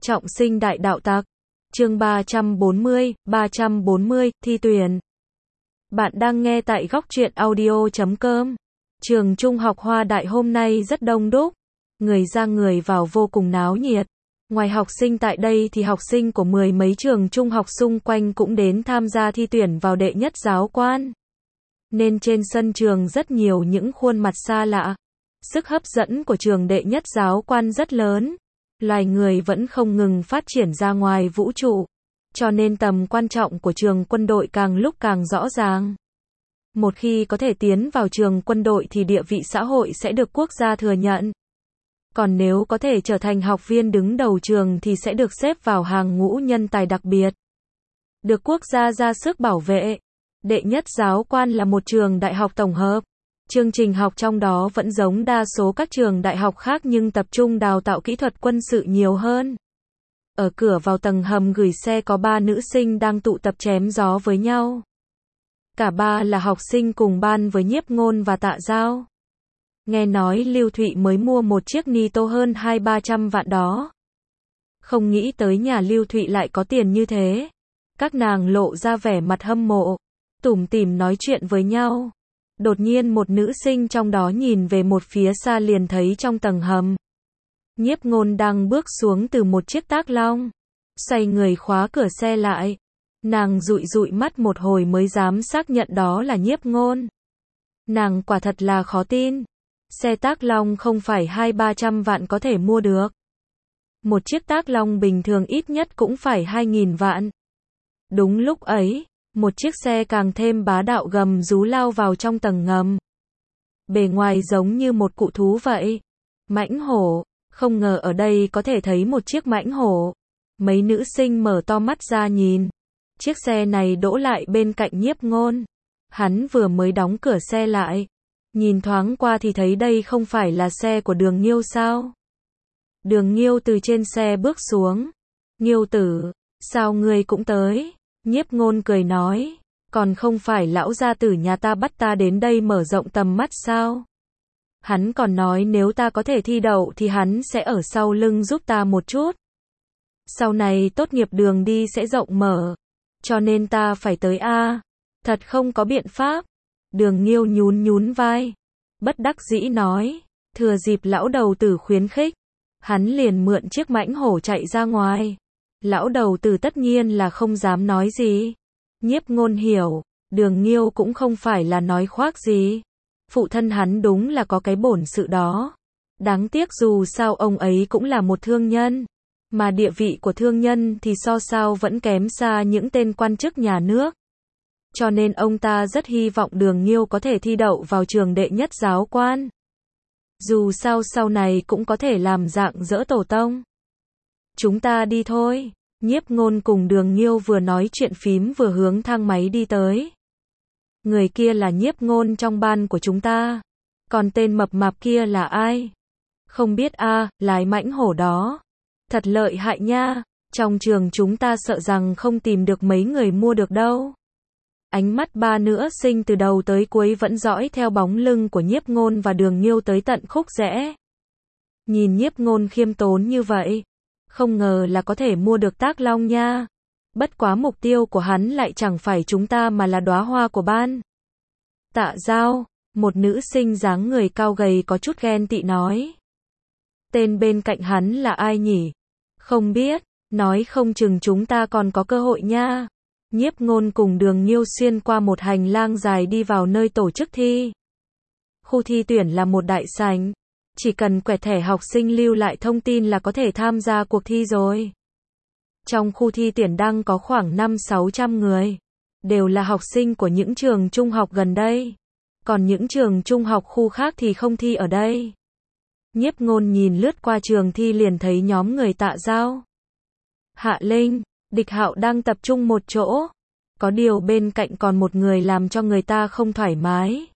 Trọng sinh đại đạo tặc. Chương 340, thi tuyển. Bạn đang nghe tại góc truyện audio.com. Trường Trung học Hoa Đại hôm nay rất đông đúc, người ra người vào vô cùng náo nhiệt. Ngoài học sinh tại đây thì học sinh của mười mấy trường trung học xung quanh cũng đến tham gia thi tuyển vào đệ nhất giáo quan. Nên trên sân trường rất nhiều những khuôn mặt xa lạ. Sức hấp dẫn của trường đệ nhất giáo quan rất lớn. Loài người vẫn không ngừng phát triển ra ngoài vũ trụ, cho nên tầm quan trọng của trường quân đội càng lúc càng rõ ràng. Một khi có thể tiến vào trường quân đội thì địa vị xã hội sẽ được quốc gia thừa nhận. Còn nếu có thể trở thành học viên đứng đầu trường thì sẽ được xếp vào hàng ngũ nhân tài đặc biệt, được quốc gia ra sức bảo vệ. Đệ nhất giáo quan là một trường đại học tổng hợp. Chương trình học trong đó vẫn giống đa số các trường đại học khác nhưng tập trung đào tạo kỹ thuật quân sự nhiều hơn. Ở cửa vào tầng hầm gửi xe có 3 nữ sinh đang tụ tập chém gió với nhau. Cả ba là học sinh cùng ban với Nhiếp Ngôn và Tạ Giao. Nghe nói Lưu Thụy mới mua một chiếc Nito hơn 200-300 vạn đó. Không nghĩ tới nhà Lưu Thụy lại có tiền như thế. Các nàng lộ ra vẻ mặt hâm mộ, tủm tỉm nói chuyện với nhau. Đột nhiên một nữ sinh trong đó nhìn về một phía xa liền thấy trong tầng hầm, Nhiếp Ngôn đang bước xuống từ một chiếc tác long, xoay người khóa cửa xe lại. Nàng dụi dụi mắt một hồi mới dám xác nhận đó là Nhiếp Ngôn. Nàng quả thật là khó tin. Xe tác long không phải 200-300 vạn có thể mua được. Một chiếc tác long bình thường ít nhất cũng phải 2.000 vạn. Đúng lúc ấy, một chiếc xe càng thêm bá đạo gầm rú lao vào trong tầng ngầm. Bề ngoài giống như một cụ thú vậy. Mãnh hổ, không ngờ ở đây có thể thấy một chiếc mãnh hổ. Mấy nữ sinh mở to mắt ra nhìn. Chiếc xe này đỗ lại bên cạnh Nhiếp Ngôn. Hắn vừa mới đóng cửa xe lại. Nhìn thoáng qua thì thấy đây không phải là xe của Đường Nghiêu sao? Đường Nghiêu từ trên xe bước xuống. Nghiêu tử, sao ngươi cũng tới? Nhiếp Ngôn cười nói, còn không phải lão gia tử nhà ta bắt ta đến đây mở rộng tầm mắt sao? Hắn còn nói nếu ta có thể thi đậu thì hắn sẽ ở sau lưng giúp ta một chút. Sau này tốt nghiệp đường đi sẽ rộng mở, cho nên ta phải tới a. Thật không có biện pháp. Đường Nghiêu nhún vai, bất đắc dĩ nói, thừa dịp lão đầu tử khuyến khích, hắn liền mượn chiếc mãnh hổ chạy ra ngoài. Lão đầu tử tất nhiên là không dám nói gì. Nhiếp Ngôn hiểu, Đường Nghiêu cũng không phải là nói khoác gì. Phụ thân hắn đúng là có cái bổn sự đó. Đáng tiếc dù sao ông ấy cũng là một thương nhân. Mà địa vị của thương nhân thì so sao vẫn kém xa những tên quan chức nhà nước. Cho nên ông ta rất hy vọng Đường Nghiêu có thể thi đậu vào trường đệ nhất giáo quan. Dù sao sau này cũng có thể làm dạng dỡ tổ tông. Chúng ta đi thôi. Nhiếp Ngôn cùng Đường Nghiêu vừa nói chuyện phím vừa hướng thang máy đi tới. Người kia là Nhiếp Ngôn trong ban của chúng ta. Còn tên mập mạp kia là ai? Không biết a, lái mãnh hổ đó. Thật lợi hại nha. Trong trường chúng ta sợ rằng không tìm được mấy người mua được đâu. Ánh mắt ba nữ sinh từ đầu tới cuối vẫn dõi theo bóng lưng của Nhiếp Ngôn và Đường Nghiêu tới tận khúc rẽ. Nhìn Nhiếp Ngôn khiêm tốn như vậy, không ngờ là có thể mua được tác long nha. Bất quá mục tiêu của hắn lại chẳng phải chúng ta mà là đóa hoa của ban. Tạ Giao, một nữ sinh dáng người cao gầy có chút ghen tị nói. Tên bên cạnh hắn là ai nhỉ? Không biết, nói không chừng chúng ta còn có cơ hội nha. Nhiếp Ngôn cùng Đường Nghiêu xuyên qua một hành lang dài đi vào nơi tổ chức thi. Khu thi tuyển là một đại sảnh. Chỉ cần quẹt thẻ học sinh lưu lại thông tin là có thể tham gia cuộc thi rồi. Trong khu thi tuyển đang có khoảng 500-600 người. Đều là học sinh của những trường trung học gần đây. Còn những trường trung học khu khác thì không thi ở đây. Nhiếp Ngôn nhìn lướt qua trường thi liền thấy nhóm người Tạ Giao, Hạ Linh, Địch Hạo đang tập trung một chỗ. Có điều bên cạnh còn một người làm cho người ta không thoải mái.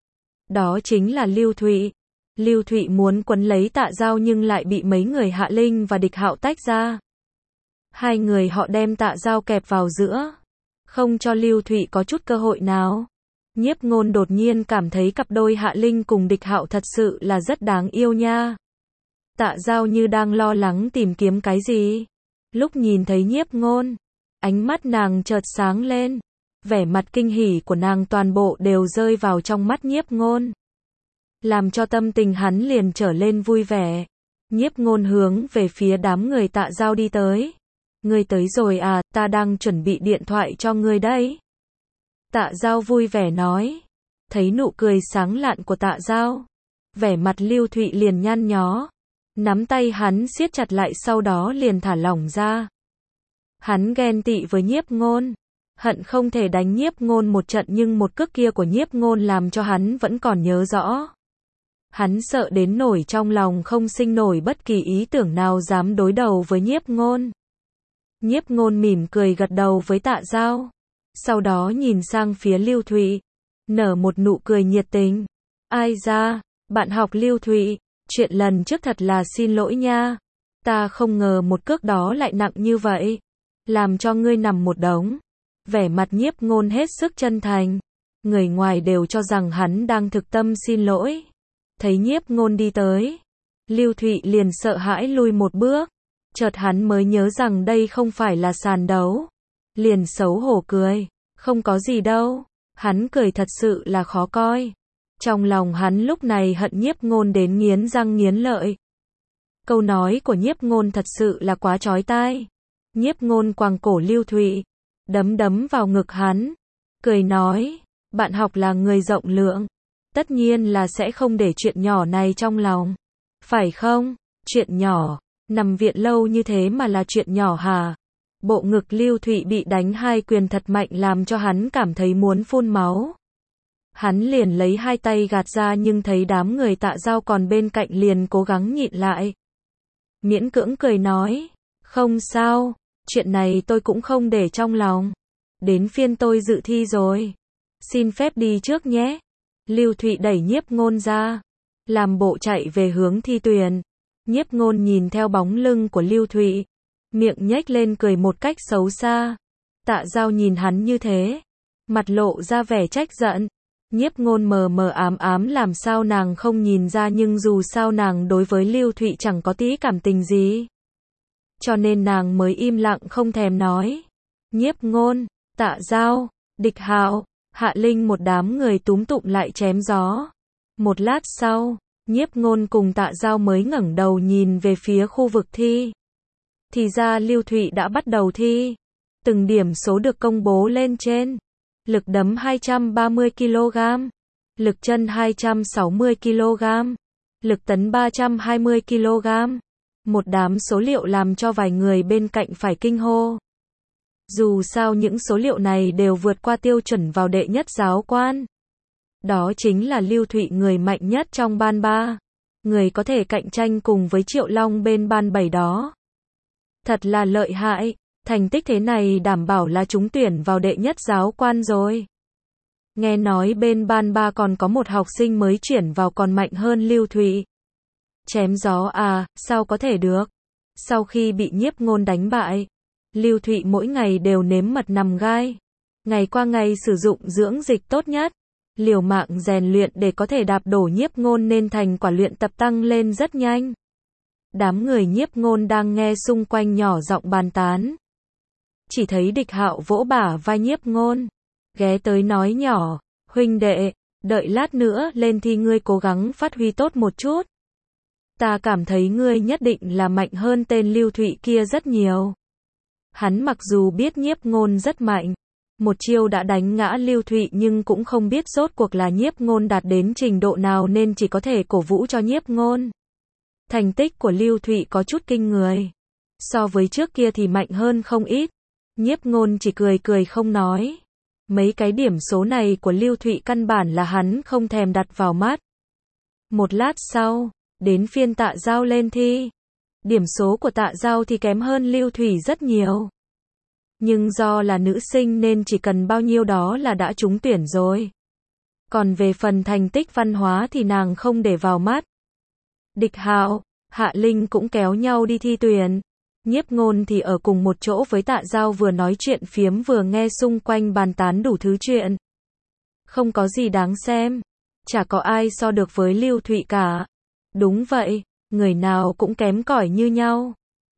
Đó chính là Lưu Thụy. Lưu Thụy muốn quấn lấy Tạ Giao nhưng lại bị mấy người Hạ Linh và Địch Hạo tách ra. Hai người họ đem Tạ Giao kẹp vào giữa, không cho Lưu Thụy có chút cơ hội nào. Nhiếp Ngôn đột nhiên cảm thấy cặp đôi Hạ Linh cùng Địch Hạo thật sự là rất đáng yêu nha. Tạ Giao như đang lo lắng tìm kiếm cái gì. Lúc nhìn thấy Nhiếp Ngôn, ánh mắt nàng chợt sáng lên. Vẻ mặt kinh hỉ của nàng toàn bộ đều rơi vào trong mắt Nhiếp Ngôn, làm cho tâm tình hắn liền trở lên vui vẻ. Nhiếp Ngôn hướng về phía đám người Tạ Giao đi tới. Ngươi tới rồi à, ta đang chuẩn bị điện thoại cho ngươi đấy. Tạ Giao vui vẻ nói. Thấy nụ cười sáng lạn của Tạ Giao, vẻ mặt Lưu Thụy liền nhăn nhó. Nắm tay hắn siết chặt lại, sau đó liền thả lỏng ra. Hắn ghen tị với Nhiếp Ngôn, hận không thể đánh Nhiếp Ngôn một trận, nhưng một cước kia của Nhiếp Ngôn làm cho hắn vẫn còn nhớ rõ. Hắn sợ đến nổi trong lòng không sinh nổi bất kỳ ý tưởng nào dám đối đầu với Nhiếp Ngôn. Nhiếp Ngôn mỉm cười gật đầu với Tạ Giao, sau đó nhìn sang phía Lưu Thụy, nở một nụ cười nhiệt tình. Ai ra, bạn học Lưu Thụy, chuyện lần trước thật là xin lỗi nha. Ta không ngờ một cước đó lại nặng như vậy, làm cho ngươi nằm một đống. Vẻ mặt Nhiếp Ngôn hết sức chân thành. Người ngoài đều cho rằng hắn đang thực tâm xin lỗi. Thấy Nhiếp Ngôn đi tới, Lưu Thụy liền sợ hãi lùi một bước. Chợt hắn mới nhớ rằng đây không phải là sàn đấu. Liền xấu hổ cười. Không có gì đâu. Hắn cười thật sự là khó coi. Trong lòng hắn lúc này hận Nhiếp Ngôn đến nghiến răng nghiến lợi. Câu nói của Nhiếp Ngôn thật sự là quá chói tai. Nhiếp Ngôn quàng cổ Lưu Thụy, đấm vào ngực hắn, cười nói, bạn học là người rộng lượng, tất nhiên là sẽ không để chuyện nhỏ này trong lòng, phải không? Chuyện nhỏ, nằm viện lâu như thế mà là chuyện nhỏ hả? Bộ ngực Lưu Thụy bị đánh 2 quyền thật mạnh làm cho hắn cảm thấy muốn phun máu. Hắn liền lấy 2 tay gạt ra, nhưng thấy đám người Tạ Giao còn bên cạnh liền cố gắng nhịn lại. Miễn cưỡng cười nói, không sao, chuyện này tôi cũng không để trong lòng. Đến phiên tôi dự thi rồi. Xin phép đi trước nhé. Lưu Thụy đẩy Nhiếp Ngôn ra, làm bộ chạy về hướng thi tuyển. Nhiếp Ngôn nhìn theo bóng lưng của Lưu Thụy, miệng nhếch lên cười một cách xấu xa. Tạ Giao nhìn hắn như thế, mặt lộ ra vẻ trách giận. Nhiếp Ngôn mờ mờ ám ám làm sao nàng không nhìn ra, nhưng dù sao nàng đối với Lưu Thụy chẳng có tí cảm tình gì, cho nên nàng mới im lặng không thèm nói. Nhiếp Ngôn, Tạ Giao, Địch Hạo, Hạ Linh một đám người túm tụm lại chém gió. Một lát sau, Nhiếp Ngôn cùng Tạ Giao mới ngẩng đầu nhìn về phía khu vực thi. Thì ra Lưu Thụy đã bắt đầu thi. Từng điểm số được công bố lên trên. Lực đấm 230 kg, lực chân 260 kg, lực tấn 320 kg. Một đám số liệu làm cho vài người bên cạnh phải kinh hô. Dù sao những số liệu này đều vượt qua tiêu chuẩn vào đệ nhất giáo quan. Đó chính là Lưu Thụy, người mạnh nhất trong ban 3. Người có thể cạnh tranh cùng với Triệu Long bên ban 7 đó. Thật là lợi hại. Thành tích thế này đảm bảo là trúng tuyển vào đệ nhất giáo quan rồi. Nghe nói bên ban 3 còn có một học sinh mới chuyển vào còn mạnh hơn Lưu Thụy. Chém gió à, sao có thể được? Sau khi bị Nhiếp Ngôn đánh bại, Lưu Thụy mỗi ngày đều nếm mật nằm gai. Ngày qua ngày sử dụng dưỡng dịch tốt nhất, liều mạng rèn luyện để có thể đạp đổ Nhiếp Ngôn, nên thành quả luyện tập tăng lên rất nhanh. Đám người Nhiếp Ngôn đang nghe xung quanh nhỏ giọng bàn tán. Chỉ thấy Địch Hạo vỗ bả vai Nhiếp Ngôn, ghé tới nói nhỏ, huynh đệ, đợi lát nữa lên thi ngươi cố gắng phát huy tốt một chút. Ta cảm thấy ngươi nhất định là mạnh hơn tên Lưu Thụy kia rất nhiều. Hắn mặc dù biết Nhiếp Ngôn rất mạnh, một chiêu đã đánh ngã Lưu Thụy, nhưng cũng không biết rốt cuộc là Nhiếp Ngôn đạt đến trình độ nào, nên chỉ có thể cổ vũ cho Nhiếp Ngôn. Thành tích của Lưu Thụy có chút kinh người. So với trước kia thì mạnh hơn không ít. Nhiếp Ngôn chỉ cười cười không nói. Mấy cái điểm số này của Lưu Thụy căn bản là hắn không thèm đặt vào mắt. Một lát sau, đến phiên Tạ Giao lên thi. Điểm số của Tạ Giao thì kém hơn Lưu Thụy rất nhiều. Nhưng do là nữ sinh nên chỉ cần bao nhiêu đó là đã trúng tuyển rồi. Còn về phần thành tích văn hóa thì nàng không để vào mắt. Địch Hạo, Hạ Linh cũng kéo nhau đi thi tuyển. Nhiếp Ngôn thì ở cùng một chỗ với Tạ Giao, vừa nói chuyện phiếm vừa nghe xung quanh bàn tán đủ thứ chuyện. Không có gì đáng xem. Chả có ai so được với Lưu Thụy cả. Đúng vậy, người nào cũng kém cỏi như nhau.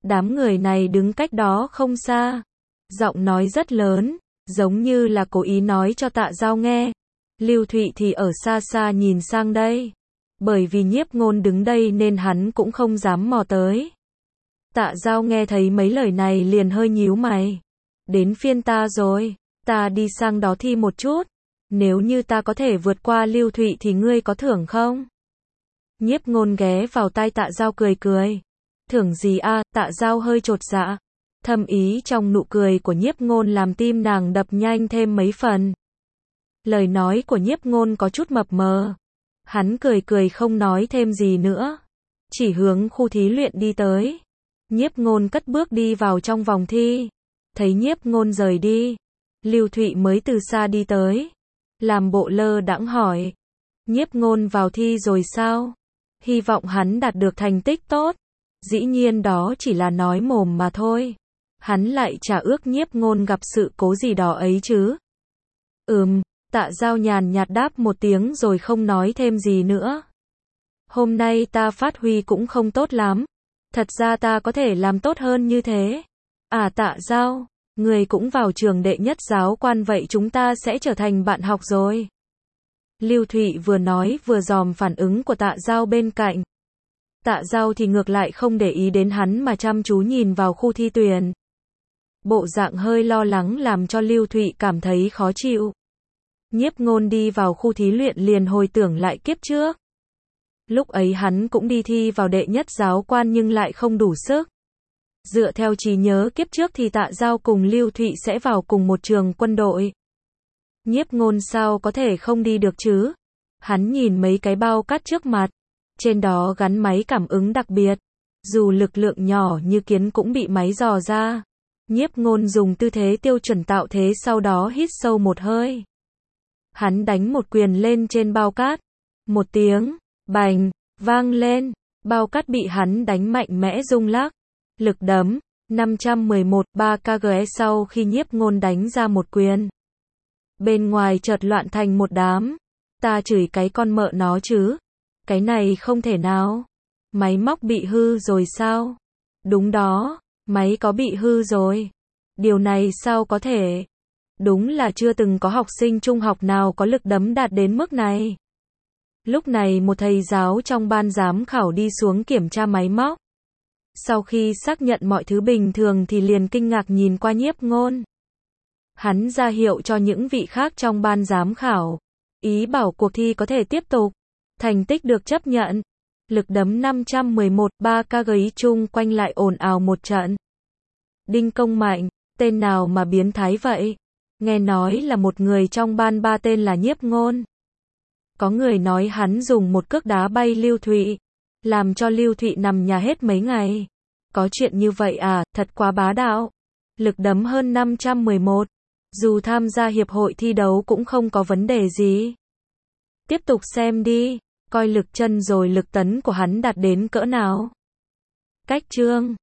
Đám người này đứng cách đó không xa. Giọng nói rất lớn, giống như là cố ý nói cho Tạ Dao nghe. Lưu Thụy thì ở xa xa nhìn sang đây. Bởi vì Nhiếp Ngôn đứng đây nên hắn cũng không dám mò tới. Tạ Dao nghe thấy mấy lời này liền hơi nhíu mày. Đến phiên ta rồi, ta đi sang đó thi một chút. Nếu như ta có thể vượt qua Lưu Thụy thì ngươi có thưởng không? Nhiếp Ngôn ghé vào tai Tạ Dao cười cười. Thưởng gì a? Tạ Dao hơi chột dạ. Thâm ý trong nụ cười của Nhiếp Ngôn làm tim nàng đập nhanh thêm mấy phần. Lời nói của Nhiếp Ngôn có chút mập mờ. Hắn cười cười không nói thêm gì nữa. Chỉ hướng khu thí luyện đi tới. Nhiếp Ngôn cất bước đi vào trong vòng thi. Thấy Nhiếp Ngôn rời đi. Lưu Thụy mới từ xa đi tới. Làm bộ lơ đãng hỏi. Nhiếp Ngôn vào thi rồi sao? Hy vọng hắn đạt được thành tích tốt. Dĩ nhiên đó chỉ là nói mồm mà thôi. Hắn lại chả ước Nhiếp Ngôn gặp sự cố gì đó ấy chứ. Tạ Dao nhàn nhạt đáp một tiếng rồi không nói thêm gì nữa. Hôm nay ta phát huy cũng không tốt lắm. Thật ra ta có thể làm tốt hơn như thế. À Tạ Dao, người cũng vào trường đệ nhất giáo quan vậy chúng ta sẽ trở thành bạn học rồi. Lưu Thụy vừa nói vừa dòm phản ứng của Tạ Dao bên cạnh. Tạ Dao thì ngược lại không để ý đến hắn mà chăm chú nhìn vào khu thi tuyển. Bộ dạng hơi lo lắng làm cho Lưu Thụy cảm thấy khó chịu. Nhiếp Ngôn đi vào khu thí luyện liền hồi tưởng lại kiếp trước. Lúc ấy hắn cũng đi thi vào đệ nhất giáo quan nhưng lại không đủ sức. Dựa theo trí nhớ kiếp trước thì Tạ Dao cùng Lưu Thụy sẽ vào cùng một trường quân đội. Nhiếp Ngôn sao có thể không đi được chứ? Hắn nhìn mấy cái bao cát trước mặt. Trên đó gắn máy cảm ứng đặc biệt. Dù lực lượng nhỏ như kiến cũng bị máy dò ra. Nhiếp Ngôn dùng tư thế tiêu chuẩn tạo thế sau đó hít sâu một hơi. Hắn đánh một quyền lên trên bao cát. Một tiếng, bành, vang lên. Bao cát bị hắn đánh mạnh mẽ rung lắc. Lực đấm, 511, 3 kg sau khi Nhiếp Ngôn đánh ra một quyền. Bên ngoài chợt loạn thành một đám. Ta chửi cái con mợ nó chứ. Cái này không thể nào. Máy móc bị hư rồi sao? Đúng đó, máy có bị hư rồi. Điều này sao có thể? Đúng là chưa từng có học sinh trung học nào có lực đấm đạt đến mức này. Lúc này một thầy giáo trong ban giám khảo đi xuống kiểm tra máy móc. Sau khi xác nhận mọi thứ bình thường thì liền kinh ngạc nhìn qua Nhiếp Ngôn. Hắn ra hiệu cho những vị khác trong ban giám khảo. Ý bảo cuộc thi có thể tiếp tục. Thành tích được chấp nhận. Lực đấm 511, 3 kg chung quanh lại ồn ào một trận. Đinh Công Mạnh, tên nào mà biến thái vậy? Nghe nói là một người trong ban ba tên là Nhiếp Ngôn. Có người nói hắn dùng một cước đá bay Lưu Thụy, làm cho Lưu Thụy nằm nhà hết mấy ngày. Có chuyện như vậy à, thật quá bá đạo. Lực đấm hơn 511. Dù tham gia hiệp hội thi đấu cũng không có vấn đề gì. Tiếp tục xem đi, coi lực chân rồi lực tấn của hắn đạt đến cỡ nào. Cách chương